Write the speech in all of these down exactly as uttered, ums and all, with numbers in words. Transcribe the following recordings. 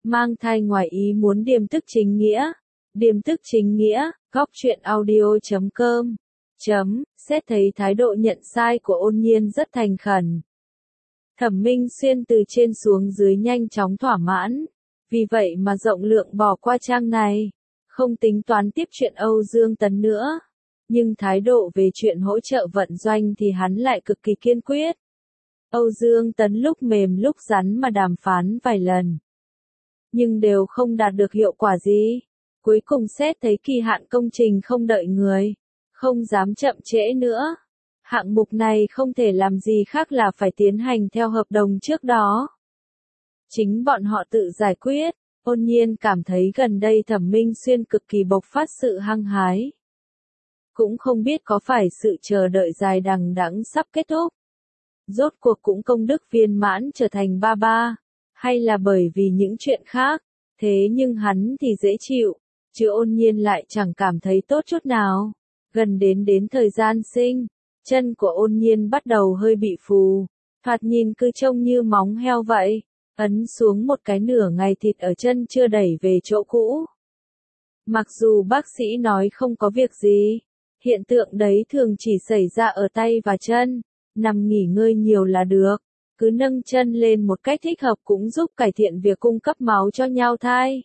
Mang thai ngoài ý muốn điềm tức chính nghĩa. Điềm tức chính nghĩa, góc truyện audio chấm com. Chấm, xét thấy thái độ nhận sai của Ôn Nhiên rất thành khẩn. Thẩm Minh Xuyên từ trên xuống dưới nhanh chóng thỏa mãn. Vì vậy mà rộng lượng bỏ qua trang này. Không tính toán tiếp chuyện Âu Dương Tấn nữa. Nhưng thái độ về chuyện hỗ trợ vận doanh thì hắn lại cực kỳ kiên quyết. Âu Dương Tấn lúc mềm lúc rắn mà đàm phán vài lần. Nhưng đều không đạt được hiệu quả gì. Cuối cùng xét thấy kỳ hạn công trình không đợi người. Không dám chậm trễ nữa. Hạng mục này không thể làm gì khác là phải tiến hành theo hợp đồng trước đó. Chính bọn họ tự giải quyết. Ôn Nhiên cảm thấy gần đây Thẩm Minh Xuyên cực kỳ bộc phát sự hăng hái. Cũng không biết có phải sự chờ đợi dài đằng đẵng sắp kết thúc. Rốt cuộc cũng công đức viên mãn trở thành ba ba. Hay là bởi vì những chuyện khác. Thế nhưng hắn thì dễ chịu. Chứ Ôn Nhiên lại chẳng cảm thấy tốt chút nào. Gần đến đến thời gian sinh. Chân của Ôn Nhiên bắt đầu hơi bị phù. Thoạt nhìn cứ trông như móng heo vậy. Ấn xuống một cái nửa ngày thịt ở chân chưa đẩy về chỗ cũ. Mặc dù bác sĩ nói không có việc gì. Hiện tượng đấy thường chỉ xảy ra ở tay và chân. Nằm nghỉ ngơi nhiều là được. Cứ nâng chân lên một cách thích hợp cũng giúp cải thiện việc cung cấp máu cho nhau thai.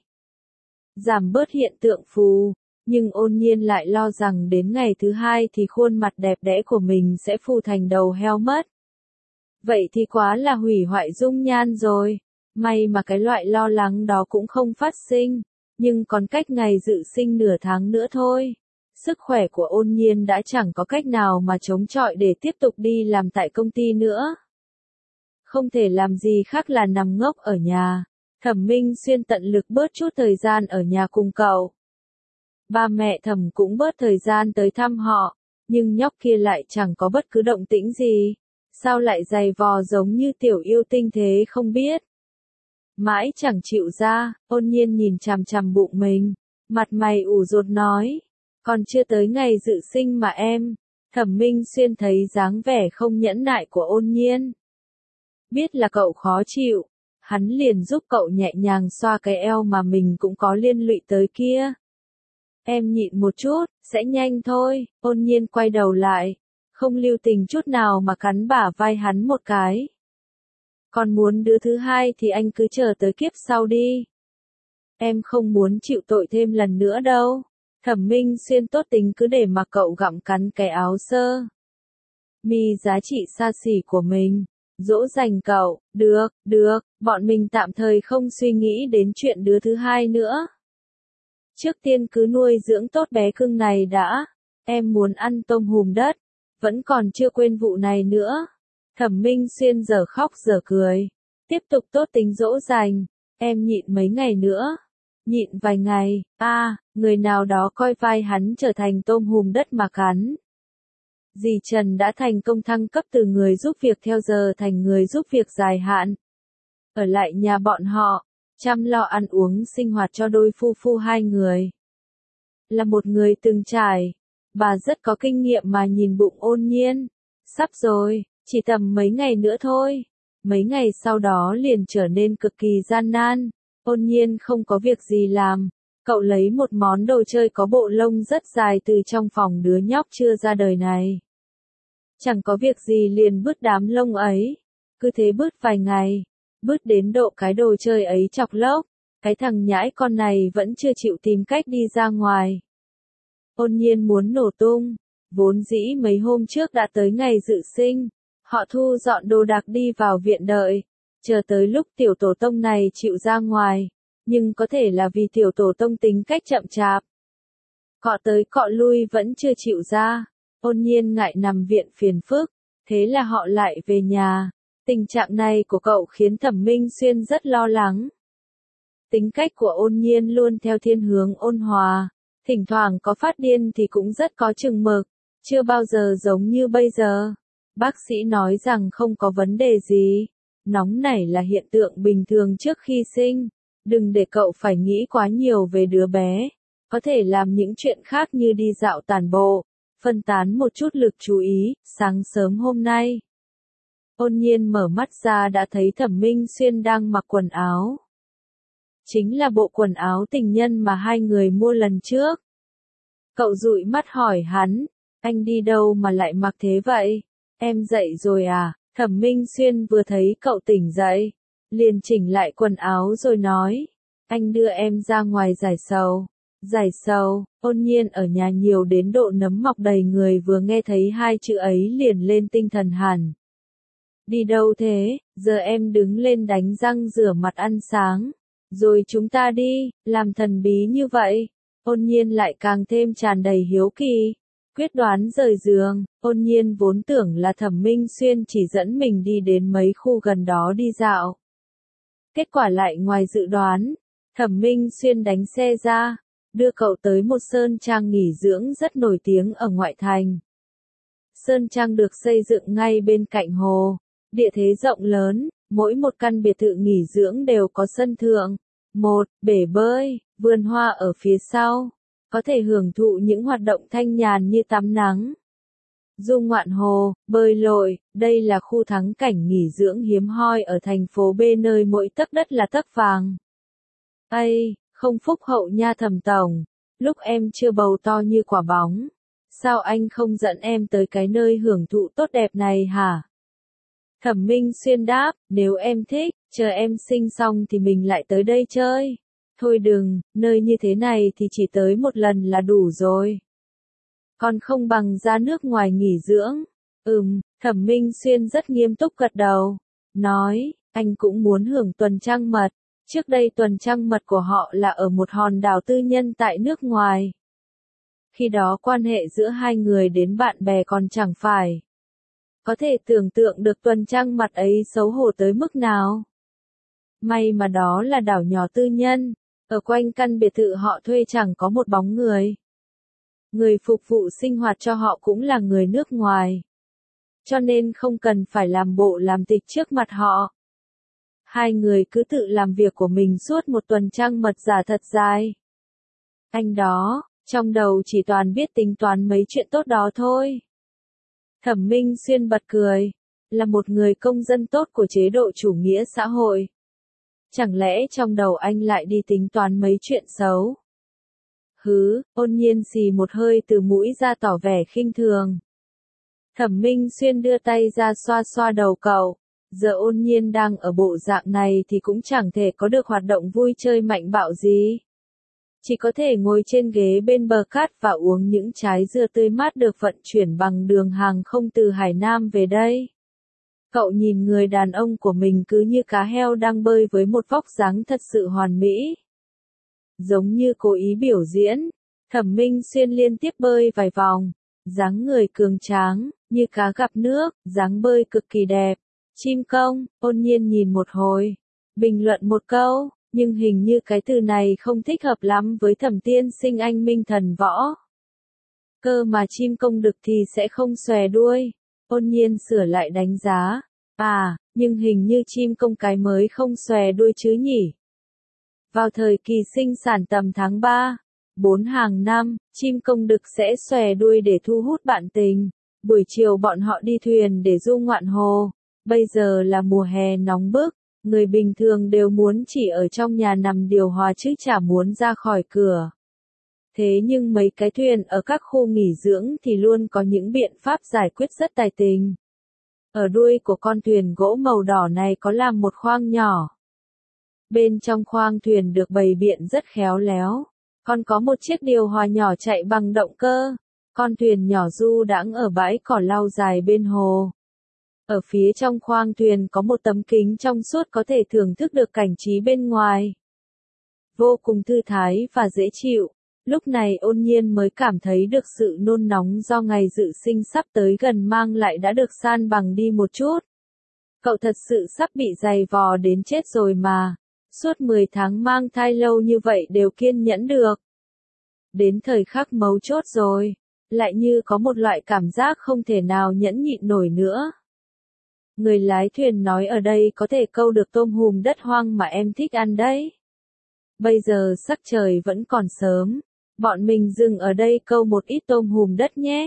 Giảm bớt hiện tượng phù. Nhưng Ôn Nhiên lại lo rằng đến ngày thứ hai thì khuôn mặt đẹp đẽ của mình sẽ phù thành đầu heo mất. Vậy thì quá là hủy hoại dung nhan rồi. May mà cái loại lo lắng đó cũng không phát sinh. Nhưng còn cách ngày dự sinh nửa tháng nữa thôi. Sức khỏe của Ôn Nhiên đã chẳng có cách nào mà chống chọi để tiếp tục đi làm tại công ty nữa. Không thể làm gì khác là nằm ngốc ở nhà. Thẩm Minh Xuyên tận lực bớt chút thời gian ở nhà cùng cậu. Ba mẹ Thẩm cũng bớt thời gian tới thăm họ. Nhưng nhóc kia lại chẳng có bất cứ động tĩnh gì. Sao lại dày vò giống như tiểu yêu tinh thế không biết. Mãi chẳng chịu ra, Ôn Nhiên nhìn chằm chằm bụng mình. Mặt mày ủ rột nói. Còn chưa tới ngày dự sinh mà em. Thẩm Minh Xuyên thấy dáng vẻ không nhẫn nại của Ôn Nhiên. Biết là cậu khó chịu. Hắn liền giúp cậu nhẹ nhàng xoa cái eo mà mình cũng có liên lụy tới kia. Em nhịn một chút, sẽ nhanh thôi. Ôn Nhiên quay đầu lại. Không lưu tình chút nào mà cắn bả vai hắn một cái. Còn muốn đứa thứ hai thì anh cứ chờ tới kiếp sau đi. Em không muốn chịu tội thêm lần nữa đâu. Thẩm Minh Xuyên tốt tính cứ để mà cậu gặm cắn cái áo sơ mi giá trị xa xỉ của mình. Dỗ dành cậu. Được, được, bọn mình tạm thời không suy nghĩ đến chuyện đứa thứ hai nữa. Trước tiên cứ nuôi dưỡng tốt bé cưng này đã. Em muốn ăn tôm hùm đất. Vẫn còn chưa quên vụ này nữa. Thẩm Minh Xuyên giờ khóc giờ cười. Tiếp tục tốt tính dỗ dành. Em nhịn mấy ngày nữa. Nhịn vài ngày. A, à, người nào đó coi vai hắn trở thành tôm hùm đất mà cắn. Dì Trần đã thành công thăng cấp từ người giúp việc theo giờ thành người giúp việc dài hạn. Ở lại nhà bọn họ, chăm lo ăn uống sinh hoạt cho đôi phu phu hai người. Là một người từng trải, bà rất có kinh nghiệm mà nhìn bụng Ôn Nhiên. Sắp rồi, chỉ tầm mấy ngày nữa thôi. Mấy ngày sau đó liền trở nên cực kỳ gian nan. Ôn Nhiên không có việc gì làm. Cậu lấy một món đồ chơi có bộ lông rất dài từ trong phòng đứa nhóc chưa ra đời này. Chẳng có việc gì liền bứt đám lông ấy. Cứ thế bứt vài ngày. Bứt đến độ cái đồ chơi ấy chọc lốc. Cái thằng nhãi con này vẫn chưa chịu tìm cách đi ra ngoài. Ôn Nhiên muốn nổ tung. Vốn dĩ mấy hôm trước đã tới ngày dự sinh. Họ thu dọn đồ đạc đi vào viện đợi. Chờ tới lúc tiểu tổ tông này chịu ra ngoài. Nhưng có thể là vì tiểu tổ tông tính cách chậm chạp. Cọ tới cọ lui vẫn chưa chịu ra. Ôn Nhiên ngại nằm viện phiền phức. Thế là họ lại về nhà. Tình trạng này của cậu khiến Thẩm Minh Xuyên rất lo lắng. Tính cách của Ôn Nhiên luôn theo thiên hướng ôn hòa. Thỉnh thoảng có phát điên thì cũng rất có chừng mực. Chưa bao giờ giống như bây giờ. Bác sĩ nói rằng không có vấn đề gì. Nóng nảy là hiện tượng bình thường trước khi sinh. Đừng để cậu phải nghĩ quá nhiều về đứa bé. Có thể làm những chuyện khác như đi dạo tản bộ. Phân tán một chút lực chú ý. Sáng sớm hôm nay, Ôn Nhiên mở mắt ra đã thấy Thẩm Minh Xuyên đang mặc quần áo. Chính là bộ quần áo tình nhân mà hai người mua lần trước. Cậu dụi mắt hỏi hắn, anh đi đâu mà lại mặc thế vậy? Em dậy rồi à? Thẩm Minh Xuyên vừa thấy cậu tỉnh dậy, liền chỉnh lại quần áo rồi nói, anh đưa em ra ngoài giải sầu. Giải sầu, Ôn Nhiên ở nhà nhiều đến độ nấm mọc đầy người vừa nghe thấy hai chữ ấy liền lên tinh thần hẳn. Đi đâu thế? Giờ em đứng lên đánh răng rửa mặt ăn sáng, rồi chúng ta đi, làm thần bí như vậy. Ôn Nhiên lại càng thêm tràn đầy hiếu kỳ. Quyết đoán rời giường, Ôn Nhiên vốn tưởng là Thẩm Minh Xuyên chỉ dẫn mình đi đến mấy khu gần đó đi dạo. Kết quả lại ngoài dự đoán, Thẩm Minh Xuyên đánh xe ra, đưa cậu tới một sơn trang nghỉ dưỡng rất nổi tiếng ở ngoại thành. Sơn trang được xây dựng ngay bên cạnh hồ, địa thế rộng lớn, mỗi một căn biệt thự nghỉ dưỡng đều có sân thượng, một bể bơi, vườn hoa ở phía sau, có thể hưởng thụ những hoạt động thanh nhàn như tắm nắng, du ngoạn hồ, bơi lội. Đây là khu thắng cảnh nghỉ dưỡng hiếm hoi ở thành phố B nơi mỗi tấc đất là tấc vàng. Ây, không phúc hậu nha Thẩm tổng, lúc em chưa bầu to như quả bóng, sao anh không dẫn em tới cái nơi hưởng thụ tốt đẹp này hả? Thẩm Minh Xuyên đáp, nếu em thích, chờ em sinh xong thì mình lại tới đây chơi. Thôi đừng, nơi như thế này thì chỉ tới một lần là đủ rồi. Còn không bằng ra nước ngoài nghỉ dưỡng. Ừm, Thẩm Minh Xuyên rất nghiêm túc gật đầu. Nói, anh cũng muốn hưởng tuần trăng mật. Trước đây tuần trăng mật của họ là ở một hòn đảo tư nhân tại nước ngoài. Khi đó quan hệ giữa hai người đến bạn bè còn chẳng phải. Có thể tưởng tượng được tuần trăng mật ấy xấu hổ tới mức nào. May mà đó là đảo nhỏ tư nhân, ở quanh căn biệt thự họ thuê chẳng có một bóng người. Người phục vụ sinh hoạt cho họ cũng là người nước ngoài. Cho nên không cần phải làm bộ làm tịch trước mặt họ. Hai người cứ tự làm việc của mình suốt một tuần trăng mật giả thật dài. Anh đó, trong đầu chỉ toàn biết tính toán mấy chuyện tốt đó thôi. Thẩm Minh Xuyên bật cười, là một người công dân tốt của chế độ chủ nghĩa xã hội. Chẳng lẽ trong đầu anh lại đi tính toán mấy chuyện xấu? Hứ, Ôn Nhiên xì một hơi từ mũi ra tỏ vẻ khinh thường. Thẩm Minh Xuyên đưa tay ra xoa xoa đầu cậu. Giờ Ôn Nhiên đang ở bộ dạng này thì cũng chẳng thể có được hoạt động vui chơi mạnh bạo gì. Chỉ có thể ngồi trên ghế bên bờ cát và uống những trái dưa tươi mát được vận chuyển bằng đường hàng không từ Hải Nam về đây. Cậu nhìn người đàn ông của mình cứ như cá heo đang bơi với một vóc dáng thật sự hoàn mỹ. Giống như cố ý biểu diễn, Thẩm Minh Xuyên liên tiếp bơi vài vòng, dáng người cường tráng, như cá gặp nước, dáng bơi cực kỳ đẹp. Chim công, Ôn Nhiên nhìn một hồi, bình luận một câu, nhưng hình như cái từ này không thích hợp lắm với Thẩm tiên sinh anh minh thần võ. Cơ mà chim công đực thì sẽ không xòe đuôi. Ôn Nhiên sửa lại đánh giá. À, nhưng hình như chim công cái mới không xòe đuôi chứ nhỉ. Vào thời kỳ sinh sản tầm tháng ba, bốn hàng năm, chim công đực sẽ xòe đuôi để thu hút bạn tình. Buổi chiều bọn họ đi thuyền để du ngoạn hồ. Bây giờ là mùa hè nóng bức, người bình thường đều muốn chỉ ở trong nhà nằm điều hòa chứ chả muốn ra khỏi cửa. Thế nhưng mấy cái thuyền ở các khu nghỉ dưỡng thì luôn có những biện pháp giải quyết rất tài tình. Ở đuôi của con thuyền gỗ màu đỏ này có làm một khoang nhỏ. Bên trong khoang thuyền được bày biện rất khéo léo. Còn có một chiếc điều hòa nhỏ chạy bằng động cơ. Con thuyền nhỏ du đãng ở bãi cỏ lau dài bên hồ. Ở phía trong khoang thuyền có một tấm kính trong suốt có thể thưởng thức được cảnh trí bên ngoài. Vô cùng thư thái và dễ chịu. Lúc này Ôn Nhiên mới cảm thấy được sự nôn nóng do ngày dự sinh sắp tới gần mang lại đã được san bằng đi một chút. Cậu thật sự sắp bị dày vò đến chết rồi mà. Suốt mười tháng mang thai lâu như vậy đều kiên nhẫn được. Đến thời khắc mấu chốt rồi, lại như có một loại cảm giác không thể nào nhẫn nhịn nổi nữa. Người lái thuyền nói ở đây có thể câu được tôm hùm đất hoang mà em thích ăn đấy. Bây giờ sắc trời vẫn còn sớm, bọn mình dừng ở đây câu một ít tôm hùm đất nhé.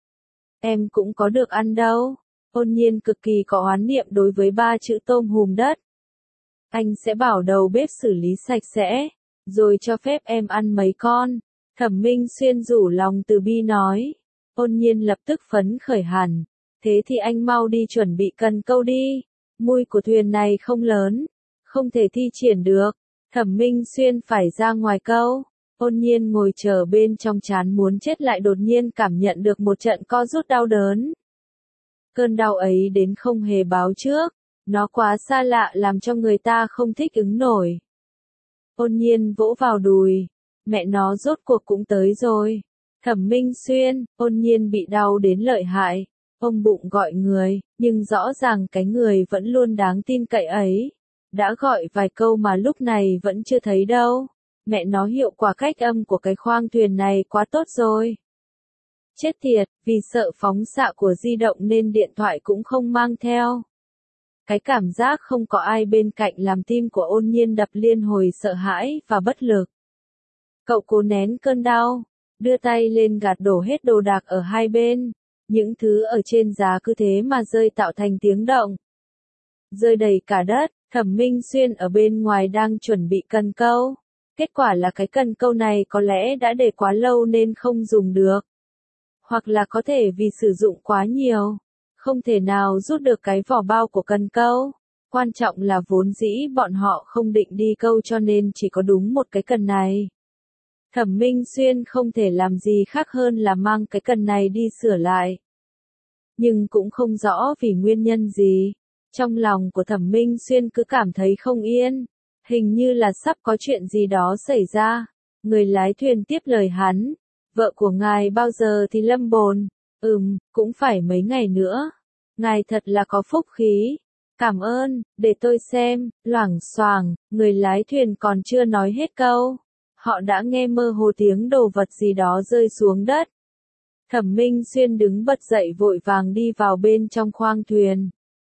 Em cũng có được ăn đâu. Ôn Nhiên cực kỳ có oán niệm đối với ba chữ tôm hùm đất. Anh sẽ bảo đầu bếp xử lý sạch sẽ, rồi cho phép em ăn mấy con. Thẩm Minh Xuyên rủ lòng từ bi nói. Ôn Nhiên lập tức phấn khởi hẳn. Thế thì anh mau đi chuẩn bị cần câu đi. Mui của thuyền này không lớn, không thể thi triển được. Thẩm Minh Xuyên phải ra ngoài câu. Ôn Nhiên ngồi chờ bên trong chán muốn chết lại đột nhiên cảm nhận được một trận co rút đau đớn. Cơn đau ấy đến không hề báo trước. Nó quá xa lạ làm cho người ta không thích ứng nổi. Ôn Nhiên vỗ vào đùi. Mẹ nó rốt cuộc cũng tới rồi. Thẩm Minh Xuyên, Ôn Nhiên bị đau đến lợi hại. Ôm bụng gọi người, nhưng rõ ràng cái người vẫn luôn đáng tin cậy ấy. Đã gọi vài câu mà lúc này vẫn chưa thấy đâu. Mẹ nó hiệu quả cách âm của cái khoang thuyền này quá tốt rồi. Chết tiệt, vì sợ phóng xạ của di động nên điện thoại cũng không mang theo. Cái cảm giác không có ai bên cạnh làm tim của Ôn Nhiên đập liên hồi sợ hãi và bất lực. Cậu cố nén cơn đau, đưa tay lên gạt đổ hết đồ đạc ở hai bên. Những thứ ở trên giá cứ thế mà rơi tạo thành tiếng động. Rơi đầy cả đất, Thẩm Minh Xuyên ở bên ngoài đang chuẩn bị cần câu. Kết quả là cái cần câu này có lẽ đã để quá lâu nên không dùng được. Hoặc là có thể vì sử dụng quá nhiều. Không thể nào rút được cái vỏ bao của cần câu. Quan trọng là vốn dĩ bọn họ không định đi câu cho nên chỉ có đúng một cái cần này. Thẩm Minh Xuyên không thể làm gì khác hơn là mang cái cần này đi sửa lại. Nhưng cũng không rõ vì nguyên nhân gì. Trong lòng của Thẩm Minh Xuyên cứ cảm thấy không yên. Hình như là sắp có chuyện gì đó xảy ra. Người lái thuyền tiếp lời hắn. Vợ của ngài bao giờ thì lâm bồn? Ừm, cũng phải mấy ngày nữa. Ngài thật là có phúc khí. Cảm ơn, để tôi xem. Loảng xoảng, người lái thuyền còn chưa nói hết câu. Họ đã nghe mơ hồ tiếng đồ vật gì đó rơi xuống đất. Thẩm Minh Xuyên đứng bật dậy vội vàng đi vào bên trong khoang thuyền.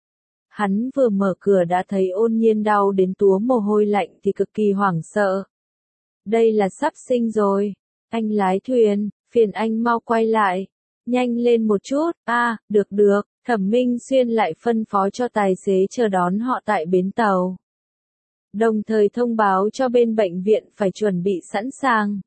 Hắn vừa mở cửa đã thấy Ôn Nhiên đau đến túa mồ hôi lạnh thì cực kỳ hoảng sợ. Đây là sắp sinh rồi. Anh lái thuyền, phiền anh mau quay lại. Nhanh lên một chút, a à, được được, Thẩm Minh Xuyên lại phân phó cho tài xế chờ đón họ tại bến tàu. Đồng thời thông báo cho bên bệnh viện phải chuẩn bị sẵn sàng.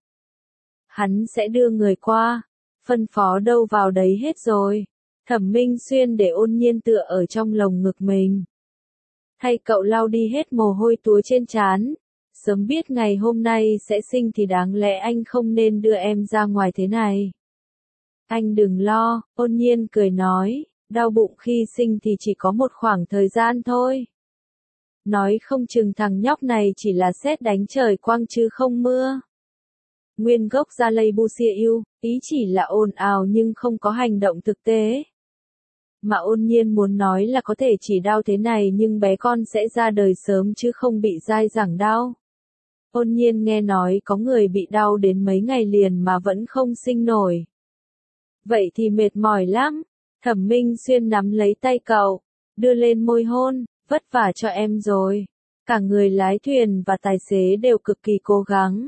Hắn sẽ đưa người qua, phân phó đâu vào đấy hết rồi. Thẩm Minh Xuyên để Ôn Nhiên tựa ở trong lồng ngực mình. Thay cậu lau đi hết mồ hôi túa trên trán. Sớm biết ngày hôm nay sẽ sinh thì đáng lẽ anh không nên đưa em ra ngoài thế này. Anh đừng lo, Ôn Nhiên cười nói, đau bụng khi sinh thì chỉ có một khoảng thời gian thôi. Nói không chừng thằng nhóc này chỉ là sét đánh trời quang chứ không mưa. Nguyên gốc ra lây bu xia yêu, ý chỉ là ồn ào nhưng không có hành động thực tế. Mà Ôn Nhiên muốn nói là có thể chỉ đau thế này nhưng bé con sẽ ra đời sớm chứ không bị dai dẳng đau. Ôn Nhiên nghe nói có người bị đau đến mấy ngày liền mà vẫn không sinh nổi. Vậy thì mệt mỏi lắm. Thẩm Minh Xuyên nắm lấy tay cậu, đưa lên môi hôn, vất vả cho em rồi. Cả người lái thuyền và tài xế đều cực kỳ cố gắng.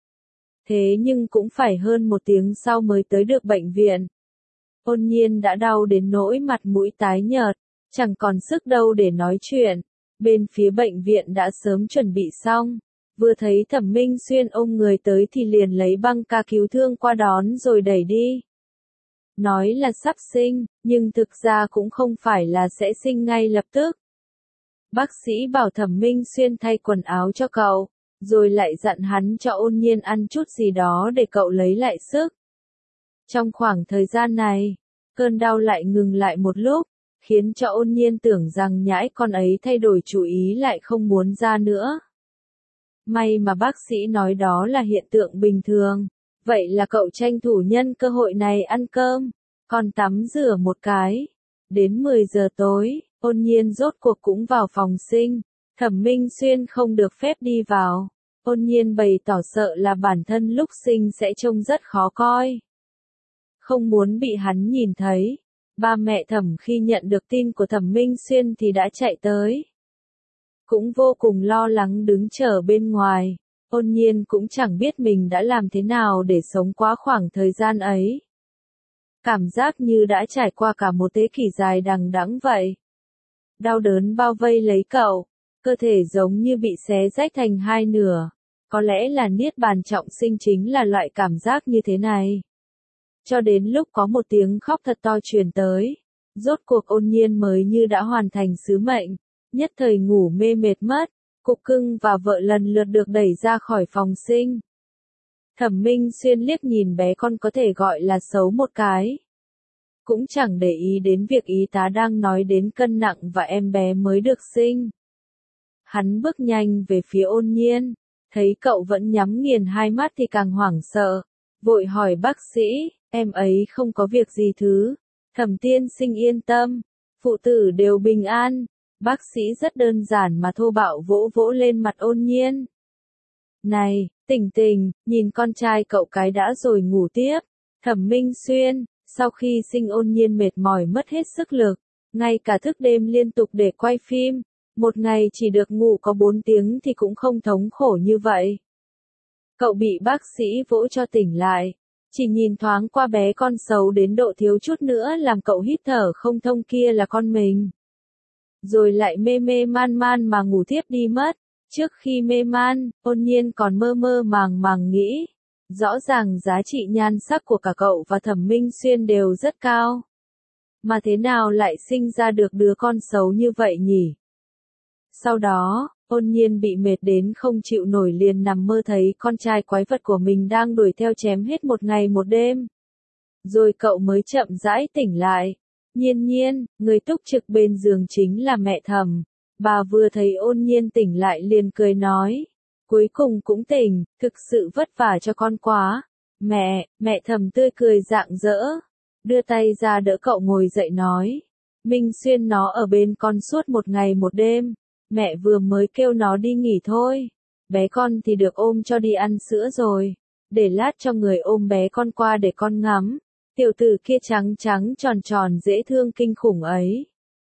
Thế nhưng cũng phải hơn một tiếng sau mới tới được bệnh viện. Ôn Nhiên đã đau đến nỗi mặt mũi tái nhợt, chẳng còn sức đâu để nói chuyện. Bên phía bệnh viện đã sớm chuẩn bị xong. Vừa thấy Thẩm Minh Xuyên ôm người tới thì liền lấy băng ca cứu thương qua đón rồi đẩy đi. Nói là sắp sinh, nhưng thực ra cũng không phải là sẽ sinh ngay lập tức. Bác sĩ bảo Thẩm Minh Xuyên thay quần áo cho cậu, rồi lại dặn hắn cho Ôn Nhiên ăn chút gì đó để cậu lấy lại sức. Trong khoảng thời gian này, cơn đau lại ngừng lại một lúc, khiến cho Ôn Nhiên tưởng rằng nhãi con ấy thay đổi chủ ý lại không muốn ra nữa. May mà bác sĩ nói đó là hiện tượng bình thường. Vậy là cậu tranh thủ nhân cơ hội này ăn cơm, còn tắm rửa một cái. Đến mười giờ tối, Ôn Nhiên rốt cuộc cũng vào phòng sinh. Thẩm Minh Xuyên không được phép đi vào. Ôn Nhiên bày tỏ sợ là bản thân lúc sinh sẽ trông rất khó coi. Không muốn bị hắn nhìn thấy. Ba mẹ Thẩm khi nhận được tin của Thẩm Minh Xuyên thì đã chạy tới. Cũng vô cùng lo lắng đứng chờ bên ngoài. Ôn Nhiên cũng chẳng biết mình đã làm thế nào để sống qua khoảng thời gian ấy. Cảm giác như đã trải qua cả một thế kỷ dài đằng đẵng vậy. Đau đớn bao vây lấy cậu. cơ thể giống như bị xé rách thành hai nửa. Có lẽ là niết bàn trọng sinh chính là loại cảm giác như thế này. Cho đến lúc có một tiếng khóc thật to truyền tới, rốt cuộc Ôn Nhiên mới như đã hoàn thành sứ mệnh, nhất thời ngủ mê mệt mất, Cục Cưng và vợ lần lượt được đẩy ra khỏi phòng sinh. Thẩm Minh Xuyên liếc nhìn bé con có thể gọi là xấu một cái. Cũng chẳng để ý đến việc y tá đang nói đến cân nặng và em bé mới được sinh. Hắn bước nhanh về phía Ôn Nhiên, thấy cậu vẫn nhắm nghiền hai mắt thì càng hoảng sợ, vội hỏi bác sĩ, em ấy không có việc gì thứ. Thẩm tiên sinh yên tâm, phụ tử đều bình an. Bác sĩ rất đơn giản mà thô bạo vỗ vỗ lên mặt Ôn Nhiên. Này, Tình Tình, nhìn con trai cậu cái đã rồi ngủ tiếp. Thẩm Minh Xuyên, sau khi sinh Ôn Nhiên mệt mỏi mất hết sức lực, ngay cả thức đêm liên tục để quay phim, một ngày chỉ được ngủ có bốn tiếng thì cũng không thống khổ như vậy. Cậu bị bác sĩ vỗ cho tỉnh lại, chỉ nhìn thoáng qua bé con xấu đến độ thiếu chút nữa làm cậu hít thở không thông kia là con mình. Rồi lại mê mê man man mà ngủ thiếp đi mất. Trước khi mê man, Ôn Nhiên còn mơ mơ màng màng nghĩ, rõ ràng giá trị nhan sắc của cả cậu và Thẩm Minh Xuyên đều rất cao. Mà thế nào lại sinh ra được đứa con xấu như vậy nhỉ? Sau đó, Ôn Nhiên bị mệt đến không chịu nổi liền nằm mơ thấy con trai quái vật của mình đang đuổi theo chém hết một ngày một đêm. Rồi cậu mới chậm rãi tỉnh lại. Nhiên Nhiên, người túc trực bên giường chính là mẹ Thẩm. Bà vừa thấy Ôn Nhiên tỉnh lại liền cười nói. Cuối cùng cũng tỉnh, thực sự vất vả cho con quá. Mẹ, mẹ Thẩm tươi cười rạng rỡ. Đưa tay ra đỡ cậu ngồi dậy nói. Minh Xuyên nó ở bên con suốt một ngày một đêm. Mẹ vừa mới kêu nó đi nghỉ thôi. Bé con thì được ôm cho đi ăn sữa rồi. Để lát cho người ôm bé con qua để con ngắm. Tiểu tử kia trắng trắng tròn tròn dễ thương kinh khủng ấy.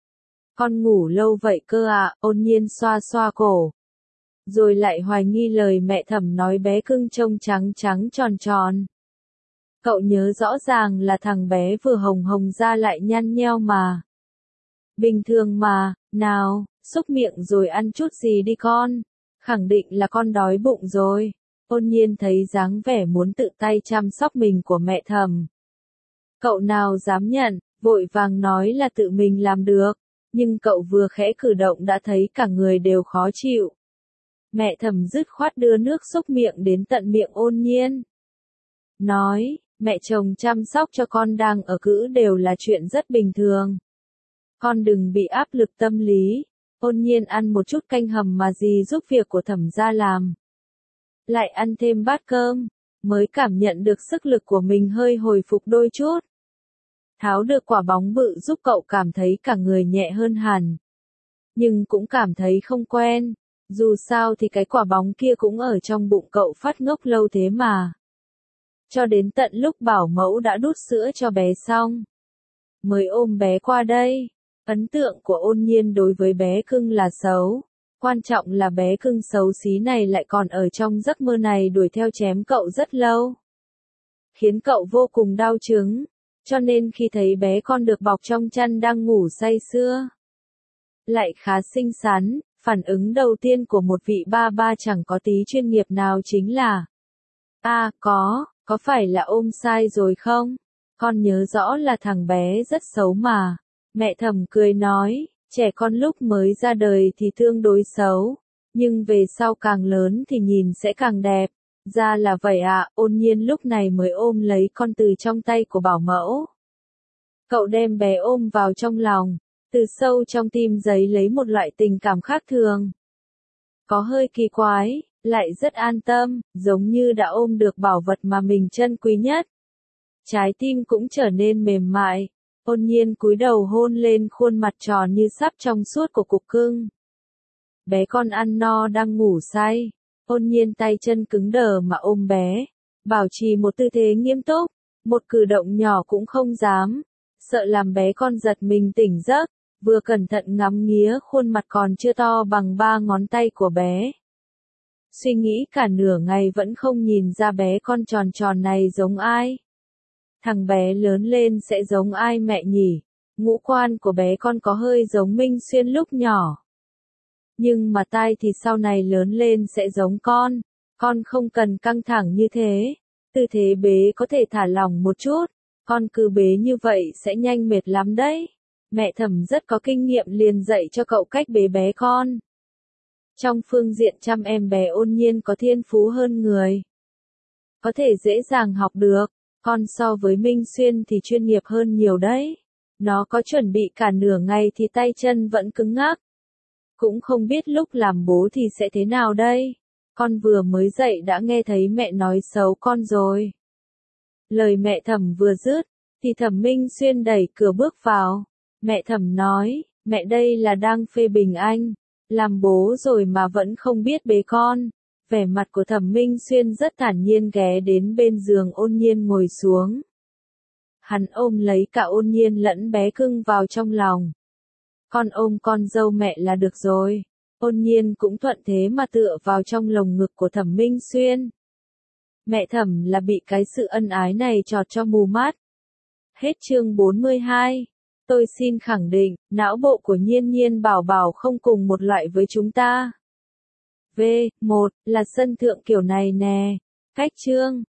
Con ngủ lâu vậy cơ à, Ôn Nhiên xoa xoa cổ. Rồi lại hoài nghi lời mẹ Thẩm nói bé cưng trông trắng trắng tròn tròn. Cậu nhớ rõ ràng là thằng bé vừa hồng hồng ra lại nhăn nheo mà. Bình thường mà, nào, xúc miệng rồi ăn chút gì đi con. Khẳng định là con đói bụng rồi. Ôn Nhiên thấy dáng vẻ muốn tự tay chăm sóc mình của mẹ Thẩm. Cậu nào dám nhận, vội vàng nói là tự mình làm được. Nhưng cậu vừa khẽ cử động đã thấy cả người đều khó chịu. Mẹ Thẩm dứt khoát đưa nước xúc miệng đến tận miệng Ôn Nhiên. Nói, mẹ chồng chăm sóc cho con đang ở cữ đều là chuyện rất bình thường. Con đừng bị áp lực tâm lý. Ôn Nhiên ăn một chút canh hầm mà dì giúp việc của Thẩm gia làm. Lại ăn thêm bát cơm, mới cảm nhận được sức lực của mình hơi hồi phục đôi chút. Tháo được quả bóng bự giúp cậu cảm thấy cả người nhẹ hơn hẳn. Nhưng cũng cảm thấy không quen. Dù sao thì cái quả bóng kia cũng ở trong bụng cậu phát ngốc lâu thế mà. Cho đến tận lúc bảo mẫu đã đút sữa cho bé xong. Mới ôm bé qua đây. Ấn tượng của Ôn Nhiên đối với bé cưng là xấu. Quan trọng là bé cưng xấu xí này lại còn ở trong giấc mơ này đuổi theo chém cậu rất lâu. Khiến cậu vô cùng đau chứng. Cho nên khi thấy bé con được bọc trong chăn đang ngủ say sưa. Lại khá xinh xắn, phản ứng đầu tiên của một vị ba ba chẳng có tí chuyên nghiệp nào chính là. À, có, có phải là ôm sai rồi không? Con nhớ rõ là thằng bé rất xấu mà. Mẹ Thẩm cười nói, trẻ con lúc mới ra đời thì tương đối xấu. Nhưng về sau càng lớn thì nhìn sẽ càng đẹp. Ra là vậy ạ, Ôn Nhiên lúc này mới ôm lấy con từ trong tay của bảo mẫu. Cậu đem bé ôm vào trong lòng, từ sâu trong tim giấy lấy một loại tình cảm khác thường. Có hơi kỳ quái, lại rất an tâm, giống như đã ôm được bảo vật mà mình trân quý nhất. Trái tim cũng trở nên mềm mại. Ôn Nhiên cúi đầu hôn lên khuôn mặt tròn như sắp trong suốt của Cục Cưng. Bé con ăn no đang ngủ say. Ôn Nhiên tay chân cứng đờ mà ôm bé, bảo trì một tư thế nghiêm túc, một cử động nhỏ cũng không dám, sợ làm bé con giật mình tỉnh giấc, vừa cẩn thận ngắm nghía khuôn mặt còn chưa to bằng ba ngón tay của bé. Suy nghĩ cả nửa ngày vẫn không nhìn ra bé con tròn tròn này giống ai. Thằng bé lớn lên sẽ giống ai mẹ nhỉ? Ngũ quan của bé con có hơi giống Minh Xuyên lúc nhỏ. Nhưng mà tai thì sau này lớn lên sẽ giống con. Con không cần căng thẳng như thế. Tư thế bế có thể thả lỏng một chút. Con cứ bế như vậy sẽ nhanh mệt lắm đấy. Mẹ Thẩm rất có kinh nghiệm liền dạy cho cậu cách bế bé con. Trong phương diện chăm em bé Ôn Nhiên có thiên phú hơn người. Có thể dễ dàng học được. Con so với Minh Xuyên thì chuyên nghiệp hơn nhiều đấy. Nó có chuẩn bị cả nửa ngày thì tay chân vẫn cứng ngắc. Cũng không biết lúc làm bố thì sẽ thế nào đây. Con vừa mới dậy đã nghe thấy mẹ nói xấu con rồi. Lời mẹ Thẩm vừa dứt, thì Thẩm Minh Xuyên đẩy cửa bước vào. Mẹ Thẩm nói, mẹ đây là đang phê bình anh. Làm bố rồi mà vẫn không biết bế con. Vẻ mặt của Thẩm Minh Xuyên rất thản nhiên ghé đến bên giường Ôn Nhiên ngồi xuống. Hắn ôm lấy cả Ôn Nhiên lẫn bé cưng vào trong lòng. Con ôm con dâu mẹ là được rồi. Ôn Nhiên cũng thuận thế mà tựa vào trong lồng ngực của Thẩm Minh Xuyên. Mẹ Thẩm là bị cái sự ân ái này chọt cho mù mắt. Hết chương bốn mươi hai. Tôi xin khẳng định, não bộ của Nhiên Nhiên bảo bảo không cùng một loại với chúng ta. V. một. Là sân thượng kiểu này nè. Cách chương.